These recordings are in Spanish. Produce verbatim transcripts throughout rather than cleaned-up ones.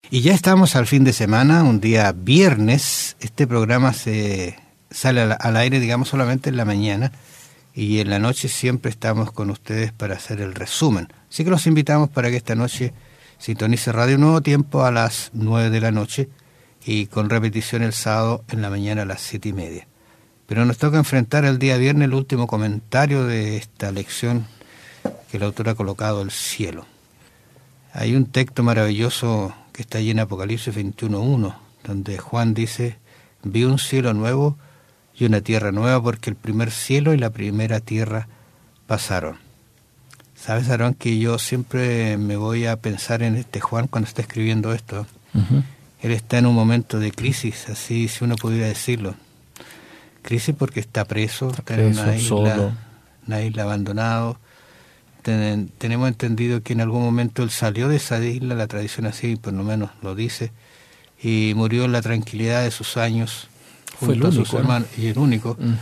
Y ya estamos al fin de semana, un día viernes. Este programa se sale al, al aire, digamos, solamente en la mañana. Y en la noche siempre estamos con ustedes para hacer el resumen. Así que los invitamos para que esta noche sintonice Radio Nuevo Tiempo a las nueve de la noche y con repetición el sábado en la mañana a las siete y media. Pero nos toca enfrentar el día viernes el último comentario de esta lección que el autor ha colocado, el cielo. Hay un texto maravilloso que está allí en Apocalipsis veintiuno uno, donde Juan dice: vi un cielo nuevo y una tierra nueva, porque el primer cielo y la primera tierra pasaron. ¿Sabes, Aarón, que yo siempre me voy a pensar en este Juan cuando está escribiendo esto? Uh-huh. Él está en un momento de crisis, así si uno pudiera decirlo. Crisis porque está preso, está, está preso, en una isla, solo. una isla abandonado. Ten, tenemos entendido que en algún momento él salió de esa isla, la tradición así por lo menos lo dice, y murió en la tranquilidad de sus años. Fue el único, ¿no? Hermanos, y el único. Mm.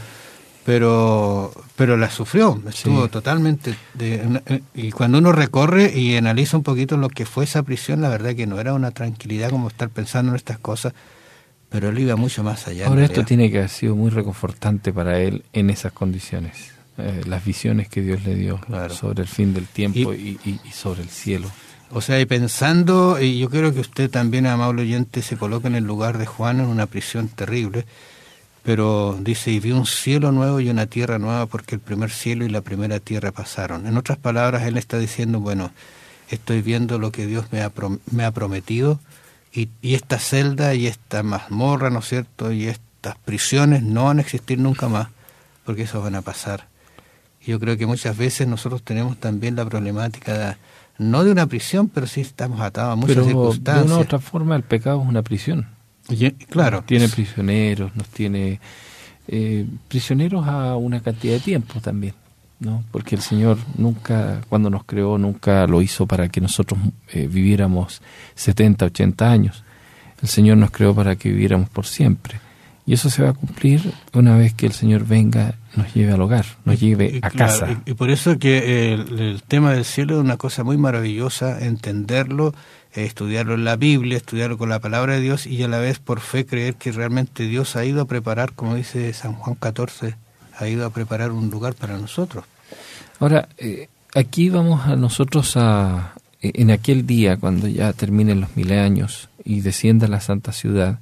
Pero pero la sufrió, estuvo sí. totalmente... De, y cuando uno recorre y analiza un poquito lo que fue esa prisión, la verdad que no era una tranquilidad como estar pensando en estas cosas, pero él iba mucho más allá. Ahora esto tiene que haber sido muy reconfortante para él en esas condiciones. Eh, las visiones que Dios le dio claro. sobre el fin del tiempo y, y, y sobre el cielo. O sea, y pensando, y yo creo que usted también, amable oyente, se coloca en el lugar de Juan en una prisión terrible, pero dice, y vi un cielo nuevo y una tierra nueva, porque el primer cielo y la primera tierra pasaron. En otras palabras, él está diciendo, bueno, estoy viendo lo que Dios me ha, prom- me ha prometido, y, y esta celda y esta mazmorra, ¿no es cierto?, y estas prisiones no van a existir nunca más, porque eso van a pasar. Y yo creo que muchas veces nosotros tenemos también la problemática de, no de una prisión, pero sí estamos atados a muchas pero circunstancias. De una u otra forma el pecado es una prisión. Y, claro. Nos tiene prisioneros, nos tiene eh, prisioneros a una cantidad de tiempo también, ¿no? Porque el Señor nunca, cuando nos creó, nunca lo hizo para que nosotros eh, viviéramos setenta, ochenta años. El Señor nos creó para que viviéramos por siempre. Y eso se va a cumplir una vez que el Señor venga, nos lleve al hogar, nos lleve a claro, casa. Y, y por eso que el, el tema del cielo es una cosa muy maravillosa, entenderlo, eh, estudiarlo en la Biblia, estudiarlo con la palabra de Dios y a la vez por fe creer que realmente Dios ha ido a preparar, como dice San Juan catorce, ha ido a preparar un lugar para nosotros. Ahora, eh, aquí vamos a nosotros a, en aquel día, cuando ya terminen los mil años y descienda la Santa Ciudad,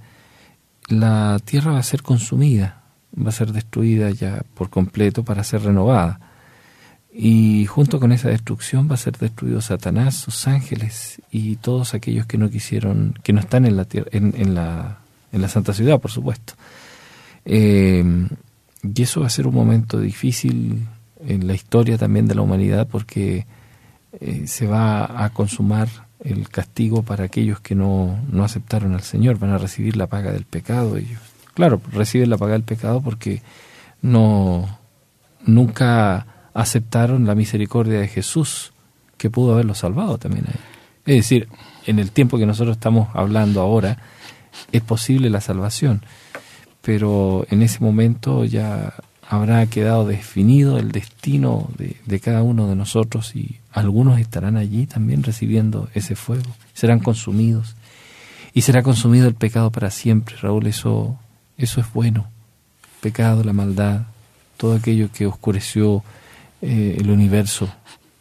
la tierra va a ser consumida, va a ser destruida ya por completo para ser renovada. Y junto con esa destrucción va a ser destruido Satanás, sus ángeles y todos aquellos que no quisieron, que no están en la tierra, en, en la en la Santa Ciudad, por supuesto. Eh, y eso va a ser un momento difícil en la historia también de la humanidad, porque eh, se va a consumar el castigo para aquellos que no, no aceptaron al Señor. Van a recibir la paga del pecado ellos. Claro, reciben la paga del pecado porque no nunca aceptaron la misericordia de Jesús, que pudo haberlos salvado también a ellos. Es decir, en el tiempo que nosotros estamos hablando ahora, es posible la salvación, pero en ese momento ya habrá quedado definido el destino de, de cada uno de nosotros, y algunos estarán allí también recibiendo ese fuego, serán consumidos, y será consumido el pecado para siempre. Raúl, eso, eso es bueno. Pecado, la maldad, todo aquello que oscureció eh, el universo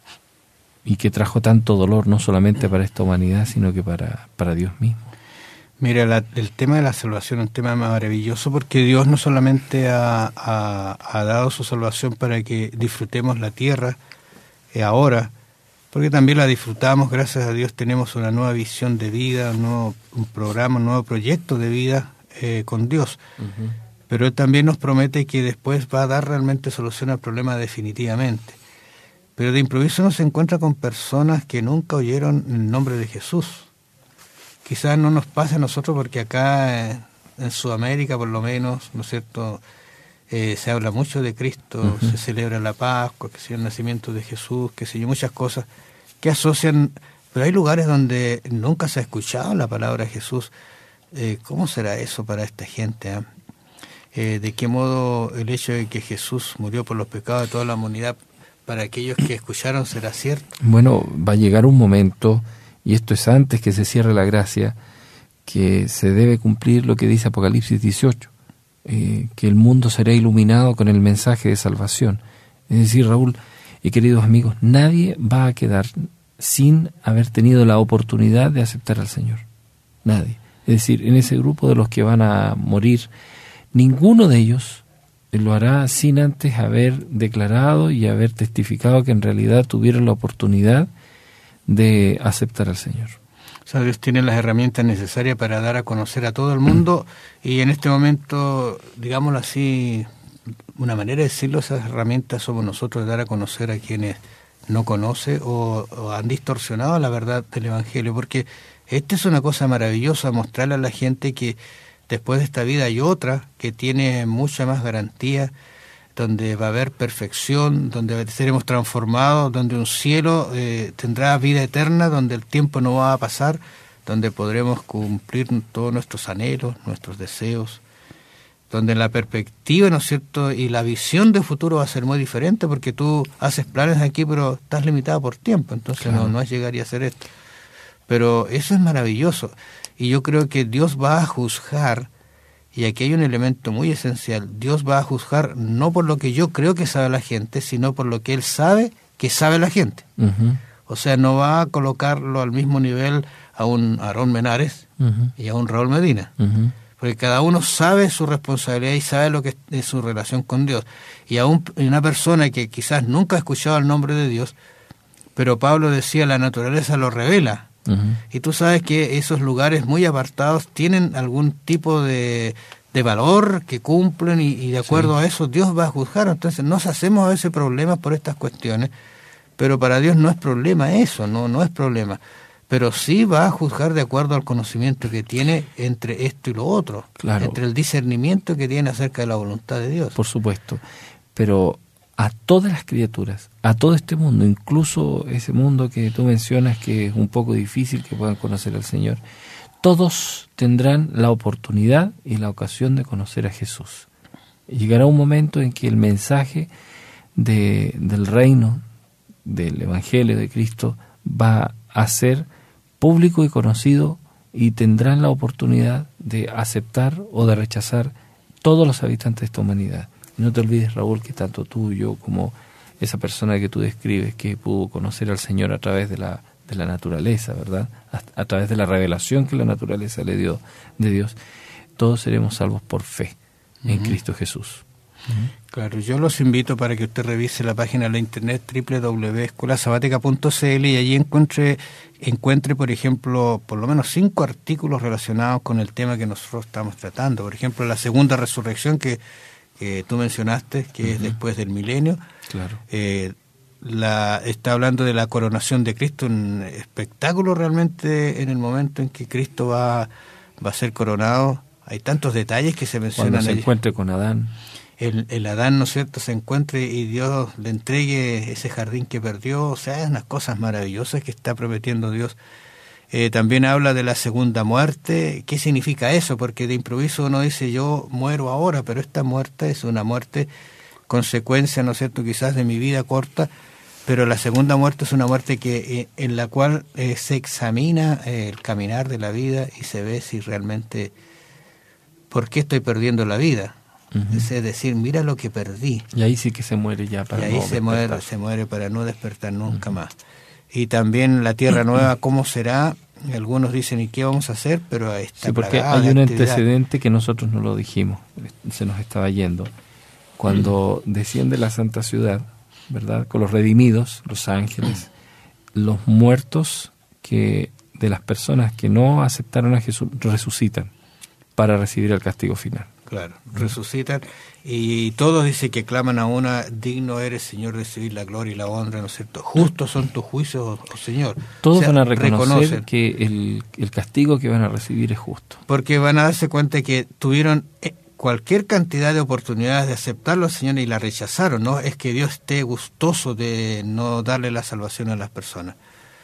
y que trajo tanto dolor, no solamente para esta humanidad, sino que para, para Dios mismo. Mira, la, el tema de la salvación es un tema maravilloso, porque Dios no solamente ha, ha, ha dado su salvación para que disfrutemos la tierra eh, ahora, porque también la disfrutamos, gracias a Dios tenemos una nueva visión de vida, un nuevo un programa, un nuevo proyecto de vida eh, con Dios. Uh-huh. Pero Él también nos promete que después va a dar realmente solución al problema definitivamente. Pero de improviso uno se encuentra con personas que nunca oyeron el nombre de Jesús. Quizás no nos pase a nosotros porque acá eh, en Sudamérica por lo menos, ¿no es cierto?, eh, se habla mucho de Cristo, uh-huh. se celebra la Pascua, que sea el nacimiento de Jesús, que sé yo, muchas cosas que asocian, pero hay lugares donde nunca se ha escuchado la palabra Jesús. Eh, ¿Cómo será eso para esta gente? Eh? Eh, ¿De qué modo el hecho de que Jesús murió por los pecados de toda la humanidad, para aquellos que escucharon, será cierto? Bueno, va a llegar un momento, y esto es antes que se cierre la gracia, que se debe cumplir lo que dice Apocalipsis dieciocho, eh, que el mundo será iluminado con el mensaje de salvación. Es decir, Raúl y queridos amigos, nadie va a quedar sin haber tenido la oportunidad de aceptar al Señor. Nadie. Es decir, en ese grupo de los que van a morir, ninguno de ellos lo hará sin antes haber declarado y haber testificado que en realidad tuvieron la oportunidad de aceptar al Señor. O sea, Dios tiene las herramientas necesarias para dar a conocer a todo el mundo y en este momento, digámoslo así, una manera de decirlo, esas herramientas somos nosotros de dar a conocer a quienes no conocen o, o han distorsionado la verdad del Evangelio, porque esta es una cosa maravillosa, mostrarle a la gente que después de esta vida hay otra que tiene mucha más garantía, donde va a haber perfección, donde seremos transformados, donde un cielo eh, tendrá vida eterna, donde el tiempo no va a pasar, donde podremos cumplir todos nuestros anhelos, nuestros deseos, donde la perspectiva, ¿no es cierto?, y la visión de futuro va a ser muy diferente, porque tú haces planes aquí, pero estás limitado por tiempo, entonces claro. no, no es llegar y hacer esto. Pero eso es maravilloso, y yo creo que Dios va a juzgar. Y aquí hay un elemento muy esencial. Dios va a juzgar no por lo que yo creo que sabe la gente, sino por lo que Él sabe que sabe la gente. Uh-huh. O sea, no va a colocarlo al mismo nivel a un Aarón Menares uh-huh. y a un Raúl Medina. Uh-huh. Porque cada uno sabe su responsabilidad y sabe lo que es su relación con Dios. Y aún una persona que quizás nunca ha escuchado el nombre de Dios, pero Pablo decía, la naturaleza lo revela. Uh-huh. Y tú sabes que esos lugares muy apartados tienen algún tipo de, de valor que cumplen y, y de acuerdo sí. a eso Dios va a juzgar. Entonces nos hacemos a veces problemas por estas cuestiones, pero para Dios no es problema eso, no, no es problema. Pero sí va a juzgar de acuerdo al conocimiento que tiene entre esto y lo otro, claro. entre el discernimiento que tiene acerca de la voluntad de Dios. Por supuesto, pero a todas las criaturas, a todo este mundo, incluso ese mundo que tú mencionas que es un poco difícil que puedan conocer al Señor, todos tendrán la oportunidad y la ocasión de conocer a Jesús. Llegará un momento en que el mensaje de, del reino, del Evangelio de Cristo, va a ser público y conocido y tendrán la oportunidad de aceptar o de rechazar todos los habitantes de esta humanidad. No te olvides, Raúl, que tanto tú y yo como esa persona que tú describes que pudo conocer al Señor a través de la, de la naturaleza, ¿verdad? A, a través de la revelación que la naturaleza le dio de Dios, todos seremos salvos por fe en uh-huh. Cristo Jesús. Uh-huh. Claro, yo los invito para que usted revise la página de la internet doble u doble u doble u punto escuela sabática punto c l y allí encuentre, encuentre, por ejemplo, por lo menos cinco artículos relacionados con el tema que nosotros estamos tratando. Por ejemplo, la segunda resurrección que que tú mencionaste, que uh-huh. es después del milenio. Claro. Eh, la, está hablando de la coronación de Cristo, un espectáculo realmente en el momento en que Cristo va, va a ser coronado. Hay tantos detalles que se mencionan. Cuando se allí. encuentre con Adán. El, el Adán, ¿no es cierto?, se encuentre y Dios le entregue ese jardín que perdió. O sea, es unas cosas maravillosas que está prometiendo Dios. Eh, también habla de la segunda muerte. ¿Qué significa eso? Porque de improviso uno dice, yo muero ahora, pero esta muerte es una muerte consecuencia, ¿no es cierto?, quizás de mi vida corta, pero la segunda muerte es una muerte que eh, en la cual eh, se examina eh, el caminar de la vida y se ve si realmente, ¿por qué estoy perdiendo la vida? Uh-huh. Es decir, mira lo que perdí. Y ahí sí que se muere ya para y ahí no se despertar. muere, se muere para no despertar nunca uh-huh. más. Y también la tierra nueva, ¿cómo será? Algunos dicen, ¿y qué vamos a hacer? Pero está sí, porque hay un antecedente que nosotros no lo dijimos, se nos estaba yendo. Cuando mm. desciende la Santa Ciudad, ¿verdad?, con los redimidos, los ángeles, mm. los muertos que de las personas que no aceptaron a Jesús resucitan para recibir el castigo final. Claro, resucitan y todos dicen que claman a una, digno eres, Señor, de recibir la gloria y la honra, ¿no es cierto? Justos son tus juicios, oh Señor. Todos o sea, van a reconocer reconocen. que el, el castigo que van a recibir es justo. Porque van a darse cuenta que tuvieron cualquier cantidad de oportunidades de aceptarlo, Señor, y la rechazaron. No es que Dios esté gustoso de no darle la salvación a las personas.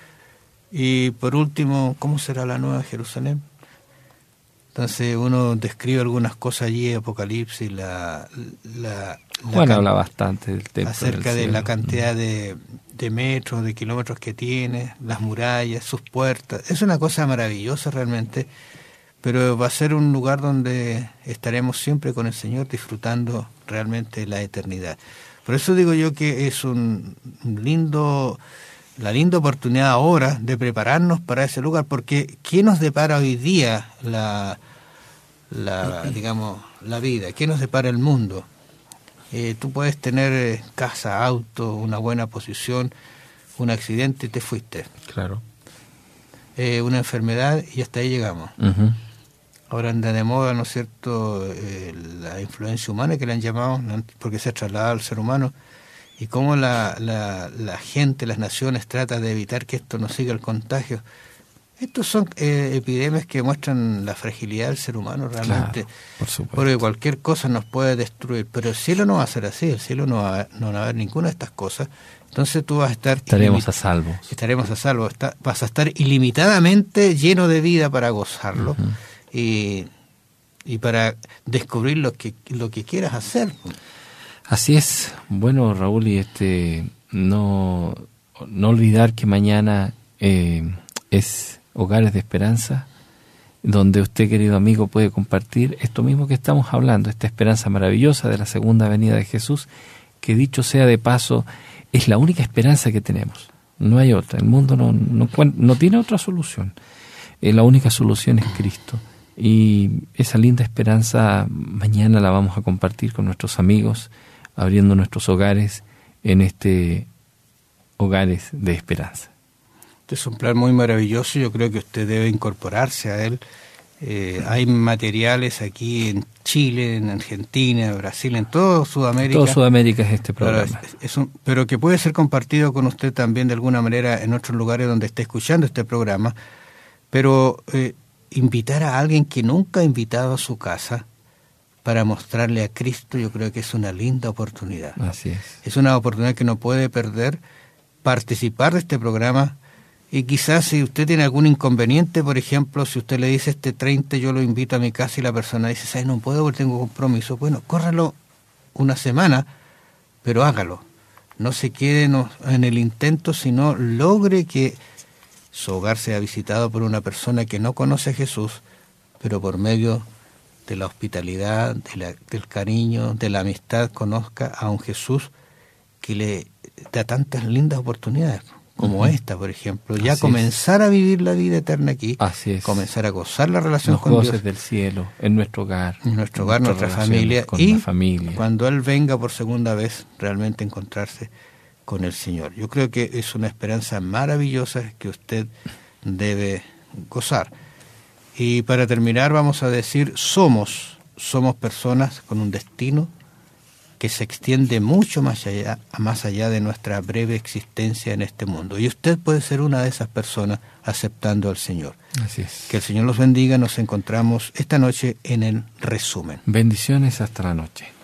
Y por último, ¿cómo será la Nueva Jerusalén? Entonces uno describe algunas cosas allí, Apocalipsis, la, la, Juan la habla bastante del templo acerca del de la cantidad de, de metros, de kilómetros que tiene, las murallas, sus puertas. Es una cosa maravillosa realmente, pero va a ser un lugar donde estaremos siempre con el Señor disfrutando realmente la eternidad. Por eso digo yo que es un lindo, la linda oportunidad ahora de prepararnos para ese lugar, porque ¿qué nos depara hoy día la, la digamos, la vida? ¿Qué nos depara el mundo? Eh, tú puedes tener casa, auto, una buena posición, un accidente y te fuiste. Claro. Eh, una enfermedad y hasta ahí llegamos. Uh-huh. Ahora anda de moda, ¿no es cierto?, eh, la influencia humana que le han llamado, porque se ha trasladado al ser humano, y cómo la, la, la gente, las naciones tratan de evitar que esto no siga el contagio. Estos son eh, epidemias que muestran la fragilidad del ser humano realmente, claro, por supuesto. Porque cualquier cosa nos puede destruir, pero el cielo no va a ser así, el cielo no va, no va a haber ninguna de estas cosas. Entonces tú vas a estar... Estaremos ilimit- a salvo. Estaremos a salvo, Está, vas a estar ilimitadamente lleno de vida para gozarlo. Uh-huh. Y, y para descubrir lo que lo que quieras hacer. Así es. Bueno, Raúl, y este no, no olvidar que mañana eh, es Hogares de Esperanza, donde usted, querido amigo, puede compartir esto mismo que estamos hablando, esta esperanza maravillosa de la segunda venida de Jesús, que dicho sea de paso, es la única esperanza que tenemos. No hay otra. El mundo no, no, no tiene otra solución. Eh, la única solución es Cristo. Y esa linda esperanza mañana la vamos a compartir con nuestros amigos, abriendo nuestros hogares en este Hogares de Esperanza. Este es un plan muy maravilloso, yo creo que usted debe incorporarse a él. Eh, hay materiales aquí en Chile, en Argentina, en Brasil, en toda Sudamérica. Todo Sudamérica es este programa. Pero, es, es un, pero que puede ser compartido con usted también de alguna manera en otros lugares donde esté escuchando este programa. Pero... Eh, invitar a alguien que nunca ha invitado a su casa para mostrarle a Cristo, yo creo que es una linda oportunidad. Así es. Es una oportunidad que no puede perder, participar de este programa, y quizás si usted tiene algún inconveniente, por ejemplo, si usted le dice este treinta yo lo invito a mi casa y la persona dice, ¿sabes? No puedo porque tengo compromiso. Bueno, córralo una semana, pero hágalo. No se quede en el intento, sino logre que su hogar sea visitado por una persona que no conoce a Jesús, pero por medio de la hospitalidad, de la, del cariño, de la amistad, conozca a un Jesús que le da tantas lindas oportunidades, como uh-huh. esta, por ejemplo. Ya Así comenzar es. a vivir la vida eterna aquí, Así es. comenzar a gozar la relación Los con goces Dios. del cielo, en nuestro hogar. En nuestro hogar, nuestra familia. Con y la familia. Cuando Él venga por segunda vez, realmente encontrarse con el Señor. Yo creo que es una esperanza maravillosa que usted debe gozar. Y para terminar vamos a decir, somos, somos personas con un destino que se extiende mucho más allá, más allá de nuestra breve existencia en este mundo. Y usted puede ser una de esas personas aceptando al Señor. Así es. Que el Señor los bendiga. Nos encontramos esta noche en el resumen. Bendiciones hasta la noche.